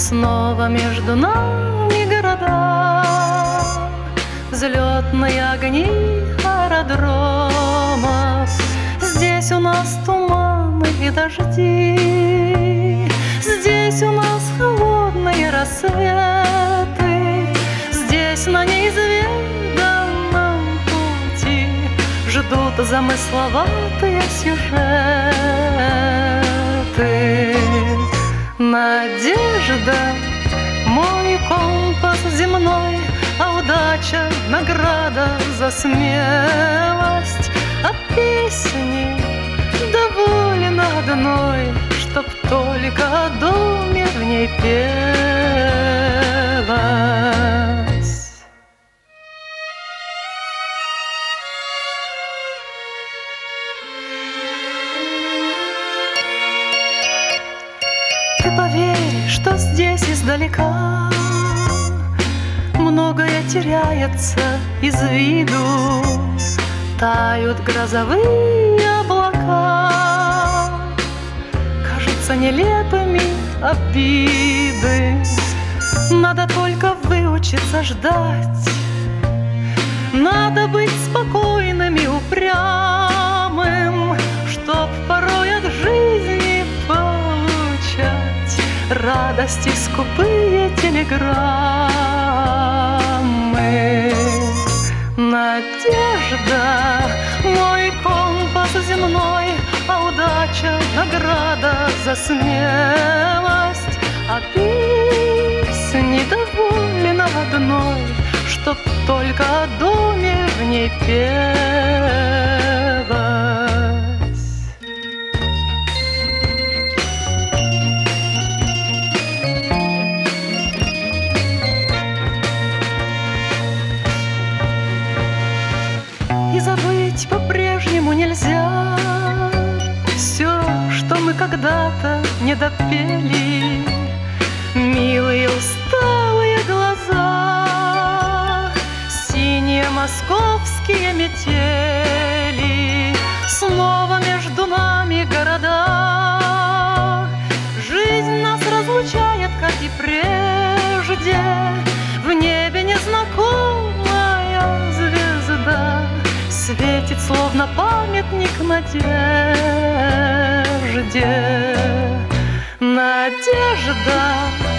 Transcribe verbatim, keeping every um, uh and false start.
снова между нами города, взлетные огни аэродромов. Здесь у нас туманы и дожди, здесь у нас холодные рассветы, здесь на неизведанном пути ждут замысловатые сюжеты. Надежда — мой компас земной, а удача — награда за смелость. А песни доволен одной, чтоб только о доме в ней пелось. Ты поверь, что здесь издалека многое теряется из виду, тают грозовые облака, кажутся нелепыми обиды. Надо только выучиться ждать, надо быть спокойным и упрямым, чтоб порой от жизни получать радости скупые телеграммы. Надежда — мой компас земной, а удача — награда за смелость. А песни доволен одной, чтоб только о доме в ней пелось. И забыть по-прежнему нельзя все, что мы когда-то не допели. Милые усталые глаза, синие московские метели, снова между нами города. Жизнь нас разлучает, как и прежде, в небе незнакомая звезда светит, словно памятник надежде. Надежда